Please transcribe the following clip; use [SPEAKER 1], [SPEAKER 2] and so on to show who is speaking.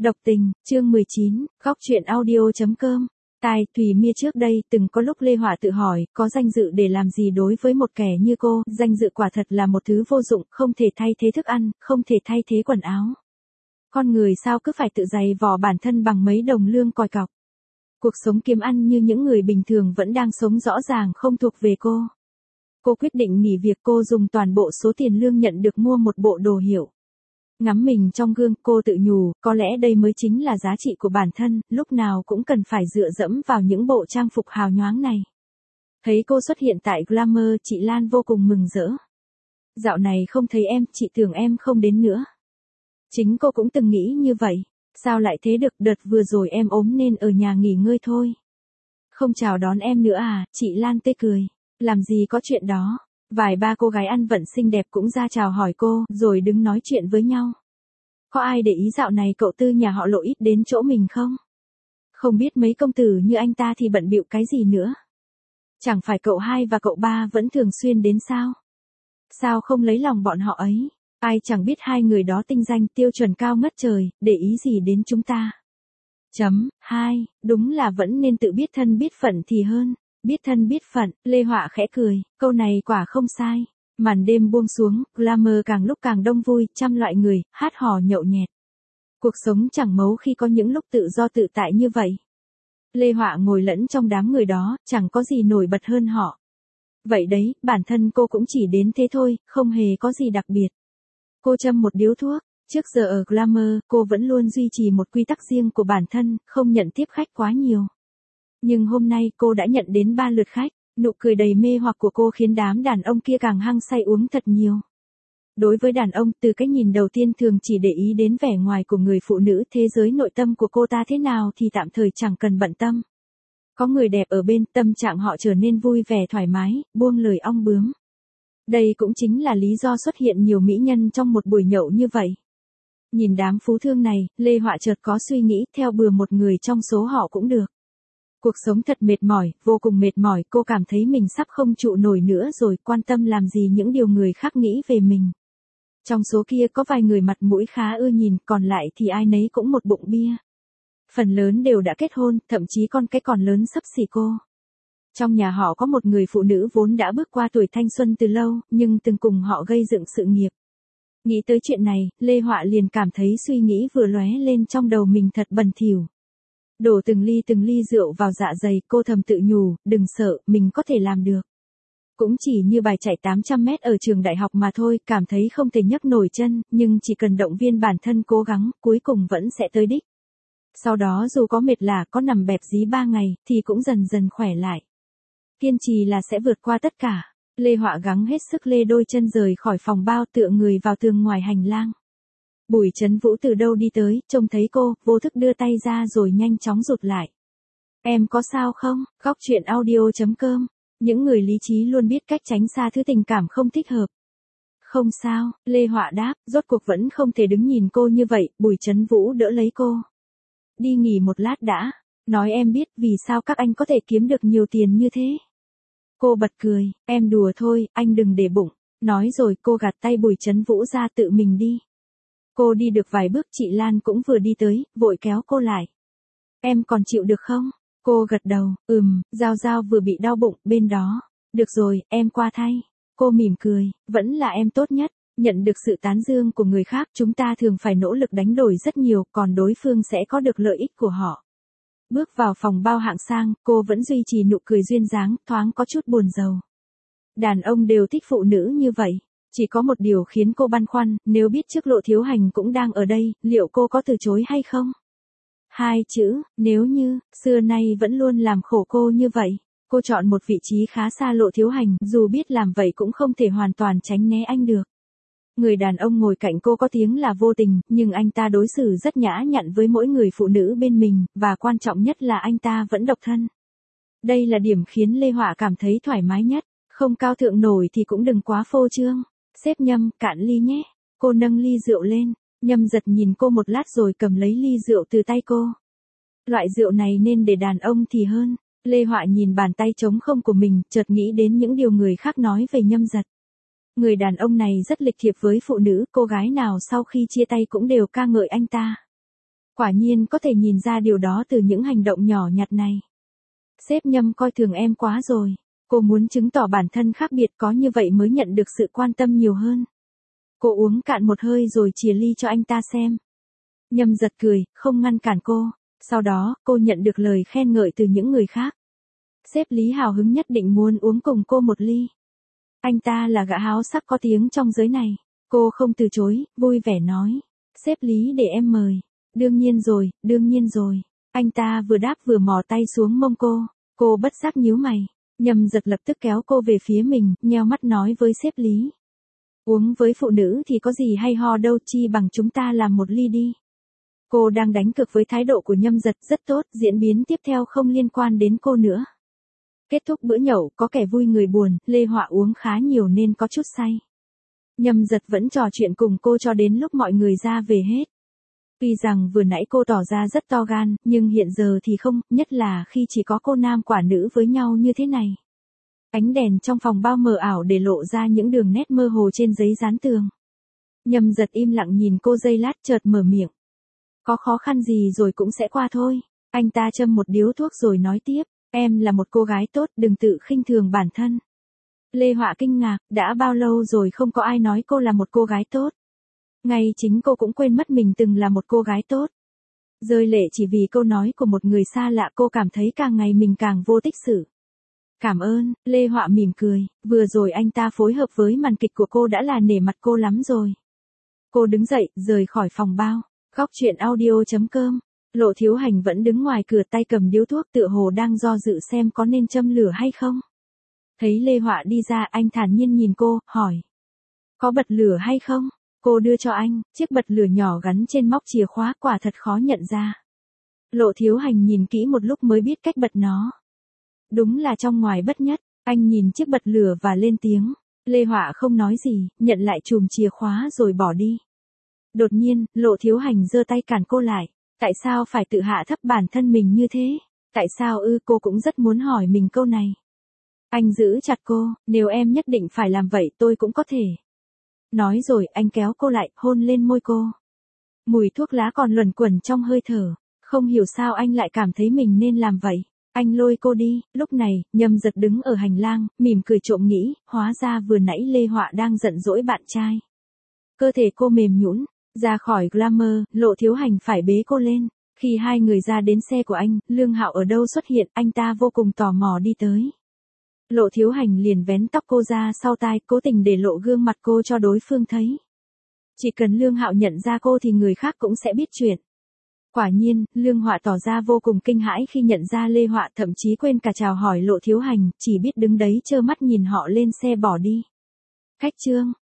[SPEAKER 1] Độc tình, chương 19, góc truyện audio.com. Tai Thùy Mia trước đây từng có lúc Lê Họa tự hỏi, có danh dự để làm gì đối với một kẻ như cô, danh dự quả thật là một thứ vô dụng, không thể thay thế thức ăn, không thể thay thế quần áo. Con người sao cứ phải tự giày vò bản thân bằng mấy đồng lương còi cọc. Cuộc sống kiếm ăn như những người bình thường vẫn đang sống rõ ràng không thuộc về cô. Cô quyết định nghỉ việc, cô dùng toàn bộ số tiền lương nhận được mua một bộ đồ hiệu. Ngắm mình trong gương, cô tự nhủ, có lẽ đây mới chính là giá trị của bản thân, lúc nào cũng cần phải dựa dẫm vào những bộ trang phục hào nhoáng này. Thấy cô xuất hiện tại Glamour, chị Lan vô cùng mừng rỡ. Dạo này không thấy em, chị tưởng em không đến nữa. Chính cô cũng từng nghĩ như vậy. Sao lại thế được, đợt vừa rồi em ốm nên ở nhà nghỉ ngơi thôi. Không chào đón em nữa à, chị Lan tê cười. Làm gì có chuyện đó. Vài ba cô gái ăn vận xinh đẹp cũng ra chào hỏi cô, rồi đứng nói chuyện với nhau. Có ai để ý dạo này cậu Tư nhà họ Lộ ít đến chỗ mình không? Không biết mấy công tử như anh ta thì bận bịu cái gì nữa. Chẳng phải cậu hai và cậu ba vẫn thường xuyên đến sao? Sao không lấy lòng bọn họ ấy? Ai chẳng biết hai người đó tinh danh tiêu chuẩn cao ngất trời, để ý gì đến chúng ta. 2. Đúng là vẫn nên tự biết thân biết phận thì hơn. Biết thân biết phận, Lê Họa khẽ cười, câu này quả không sai. Màn đêm buông xuống, Glamour càng lúc càng đông vui, trăm loại người, hát hò nhậu nhẹt. Cuộc sống chẳng mấu khi có những lúc tự do tự tại như vậy. Lê Họa ngồi lẫn trong đám người đó, chẳng có gì nổi bật hơn họ. Vậy đấy, bản thân cô cũng chỉ đến thế thôi, không hề có gì đặc biệt. Cô châm một điếu thuốc. Trước giờ ở Glamour, cô vẫn luôn duy trì một quy tắc riêng của bản thân, không nhận tiếp khách quá nhiều. Nhưng hôm nay cô đã nhận đến 3 lượt khách, nụ cười đầy mê hoặc của cô khiến đám đàn ông kia càng hăng say uống thật nhiều. Đối với đàn ông, từ cái nhìn đầu tiên thường chỉ để ý đến vẻ ngoài của người phụ nữ, thế giới nội tâm của cô ta thế nào thì tạm thời chẳng cần bận tâm. Có người đẹp ở bên, tâm trạng họ trở nên vui vẻ thoải mái, buông lời ong bướm. Đây cũng chính là lý do xuất hiện nhiều mỹ nhân trong một buổi nhậu như vậy. Nhìn đám phú thương này, Lê Họa chợt có suy nghĩ, theo bừa một người trong số họ cũng được. Cuộc sống thật mệt mỏi, vô cùng mệt mỏi, cô cảm thấy mình sắp không trụ nổi nữa rồi, quan tâm làm gì những điều người khác nghĩ về mình. Trong số kia có vài người mặt mũi khá ưa nhìn, còn lại thì ai nấy cũng một bụng bia. Phần lớn đều đã kết hôn, thậm chí con cái còn lớn xấp xỉ cô. Trong nhà họ có một người phụ nữ vốn đã bước qua tuổi thanh xuân từ lâu, nhưng từng cùng họ gây dựng sự nghiệp. Nghĩ tới chuyện này, Lê Họa liền cảm thấy suy nghĩ vừa lóe lên trong đầu mình thật bẩn thỉu. Đổ từng ly rượu vào dạ dày, cô thầm tự nhủ, đừng sợ, mình có thể làm được. Cũng chỉ như bài chạy 800 mét ở trường đại học mà thôi, cảm thấy không thể nhấc nổi chân, nhưng chỉ cần động viên bản thân cố gắng, cuối cùng vẫn sẽ tới đích. Sau đó dù có mệt lả, có nằm bẹp dí 3 ngày, thì cũng dần dần khỏe lại. Kiên trì là sẽ vượt qua tất cả. Lê Họa gắng hết sức lê đôi chân rời khỏi phòng bao, tựa người vào tường ngoài hành lang. Bùi Trấn Vũ từ đâu đi tới, trông thấy cô, vô thức đưa tay ra rồi nhanh chóng rụt lại. Em có sao không? Góc truyện audio.com. Những người lý trí luôn biết cách tránh xa thứ tình cảm không thích hợp. Không sao, Lê Họa đáp, rốt cuộc vẫn không thể đứng nhìn cô như vậy, Bùi Trấn Vũ đỡ lấy cô. Đi nghỉ một lát đã, nói em biết vì sao các anh có thể kiếm được nhiều tiền như thế. Cô bật cười, em đùa thôi, anh đừng để bụng. Nói rồi cô gạt tay Bùi Trấn Vũ ra tự mình đi. Cô đi được vài bước, chị Lan cũng vừa đi tới, vội kéo cô lại. Em còn chịu được không? Cô gật đầu, Giao Giao vừa bị đau bụng, bên đó. Được rồi, em qua thay. Cô mỉm cười, vẫn là em tốt nhất. Nhận được sự tán dương của người khác, chúng ta thường phải nỗ lực đánh đổi rất nhiều, còn đối phương sẽ có được lợi ích của họ. Bước vào phòng bao hạng sang, cô vẫn duy trì nụ cười duyên dáng, thoáng có chút buồn rầu. Đàn ông đều thích phụ nữ như vậy. Chỉ có một điều khiến cô băn khoăn, nếu biết trước Lộ Thiếu Hành cũng đang ở đây, liệu cô có từ chối hay không? 2 chữ, nếu như, xưa nay vẫn luôn làm khổ cô như vậy. Cô chọn một vị trí khá xa Lộ Thiếu Hành, dù biết làm vậy cũng không thể hoàn toàn tránh né anh được. Người đàn ông ngồi cạnh cô có tiếng là vô tình, nhưng anh ta đối xử rất nhã nhặn với mỗi người phụ nữ bên mình, và quan trọng nhất là anh ta vẫn độc thân. Đây là điểm khiến Lê Họa cảm thấy thoải mái nhất, không cao thượng nổi thì cũng đừng quá phô trương. Sếp Nhâm, cạn ly nhé. Cô nâng ly rượu lên, Nhâm giật nhìn cô một lát rồi cầm lấy ly rượu từ tay cô. Loại rượu này nên để đàn ông thì hơn. Lê Họa nhìn bàn tay trống không của mình, chợt nghĩ đến những điều người khác nói về Nhâm giật. Người đàn ông này rất lịch thiệp với phụ nữ, cô gái nào sau khi chia tay cũng đều ca ngợi anh ta. Quả nhiên có thể nhìn ra điều đó từ những hành động nhỏ nhặt này. Sếp Nhâm coi thường em quá rồi. Cô muốn chứng tỏ bản thân khác biệt, có như vậy mới nhận được sự quan tâm nhiều hơn. Cô uống cạn một hơi rồi chìa ly cho anh ta xem. Nhâm giật cười, không ngăn cản cô. Sau đó, cô nhận được lời khen ngợi từ những người khác. Sếp Lý hào hứng nhất định muốn uống cùng cô một ly. Anh ta là gã háo sắc có tiếng trong giới này. Cô không từ chối, vui vẻ nói. Sếp Lý để em mời. Đương nhiên rồi, đương nhiên rồi. Anh ta vừa đáp vừa mò tay xuống mông cô. Cô bất giác nhíu mày. Nhâm giật lập tức kéo cô về phía mình, nheo mắt nói với sếp Lý. Uống với phụ nữ thì có gì hay ho đâu, chi bằng chúng ta làm một ly đi. Cô đang đánh cược với thái độ của Nhâm giật rất tốt, diễn biến tiếp theo không liên quan đến cô nữa. Kết thúc bữa nhậu, có kẻ vui người buồn, Lê Họa uống khá nhiều nên có chút say. Nhâm giật vẫn trò chuyện cùng cô cho đến lúc mọi người ra về hết. Tuy rằng vừa nãy cô tỏ ra rất to gan, nhưng hiện giờ thì không, nhất là khi chỉ có cô nam quả nữ với nhau như thế này. Ánh đèn trong phòng bao mờ ảo để lộ ra những đường nét mơ hồ trên giấy dán tường. Nhâm giật im lặng nhìn cô giây lát chợt mở miệng. Có khó khăn gì rồi cũng sẽ qua thôi. Anh ta châm một điếu thuốc rồi nói tiếp. Em là một cô gái tốt, đừng tự khinh thường bản thân. Lê Họa kinh ngạc, đã bao lâu rồi không có ai nói cô là một cô gái tốt. Ngay chính cô cũng quên mất mình từng là một cô gái tốt. Rơi lệ chỉ vì câu nói của một người xa lạ, cô cảm thấy càng ngày mình càng vô tích sự. Cảm ơn, Lê Họa mỉm cười, vừa rồi anh ta phối hợp với màn kịch của cô đã là nể mặt cô lắm rồi. Cô đứng dậy, rời khỏi phòng bao. Góc truyện audio.com. Lộ Thiếu Hành vẫn đứng ngoài cửa tay cầm điếu thuốc tựa hồ đang do dự xem có nên châm lửa hay không. Thấy Lê Họa đi ra, anh thản nhiên nhìn cô, hỏi. Có bật lửa hay không? Cô đưa cho anh, chiếc bật lửa nhỏ gắn trên móc chìa khóa, quả thật khó nhận ra. Lộ Thiếu Hành nhìn kỹ một lúc mới biết cách bật nó. Đúng là trong ngoài bất nhất, anh nhìn chiếc bật lửa và lên tiếng. Lê Họa không nói gì, nhận lại chùm chìa khóa rồi bỏ đi. Đột nhiên, Lộ Thiếu Hành giơ tay cản cô lại. Tại sao phải tự hạ thấp bản thân mình như thế? Tại sao cô cũng rất muốn hỏi mình câu này. Anh giữ chặt cô, nếu em nhất định phải làm vậy tôi cũng có thể. Nói rồi anh kéo cô lại, hôn lên môi cô. Mùi thuốc lá còn luẩn quẩn trong hơi thở. Không hiểu sao anh lại cảm thấy mình nên làm vậy. Anh lôi cô đi, lúc này, Nhâm giật đứng ở hành lang, mỉm cười trộm nghĩ, hóa ra vừa nãy Lê Họa đang giận dỗi bạn trai. Cơ thể cô mềm nhũn, ra khỏi Glamour, Lộ Thiếu Hành phải bế cô lên. Khi hai người ra đến xe của anh, Lương Hạo ở đâu xuất hiện, anh ta vô cùng tò mò đi tới. Lộ Thiếu Hành liền vén tóc cô ra sau tai, cố tình để lộ gương mặt cô cho đối phương thấy. Chỉ cần Lương Hạo nhận ra cô thì người khác cũng sẽ biết chuyện. Quả nhiên, Lương Họa tỏ ra vô cùng kinh hãi khi nhận ra Lê Họa, thậm chí quên cả chào hỏi Lộ Thiếu Hành, chỉ biết đứng đấy trơ mắt nhìn họ lên xe bỏ đi. Khách trương.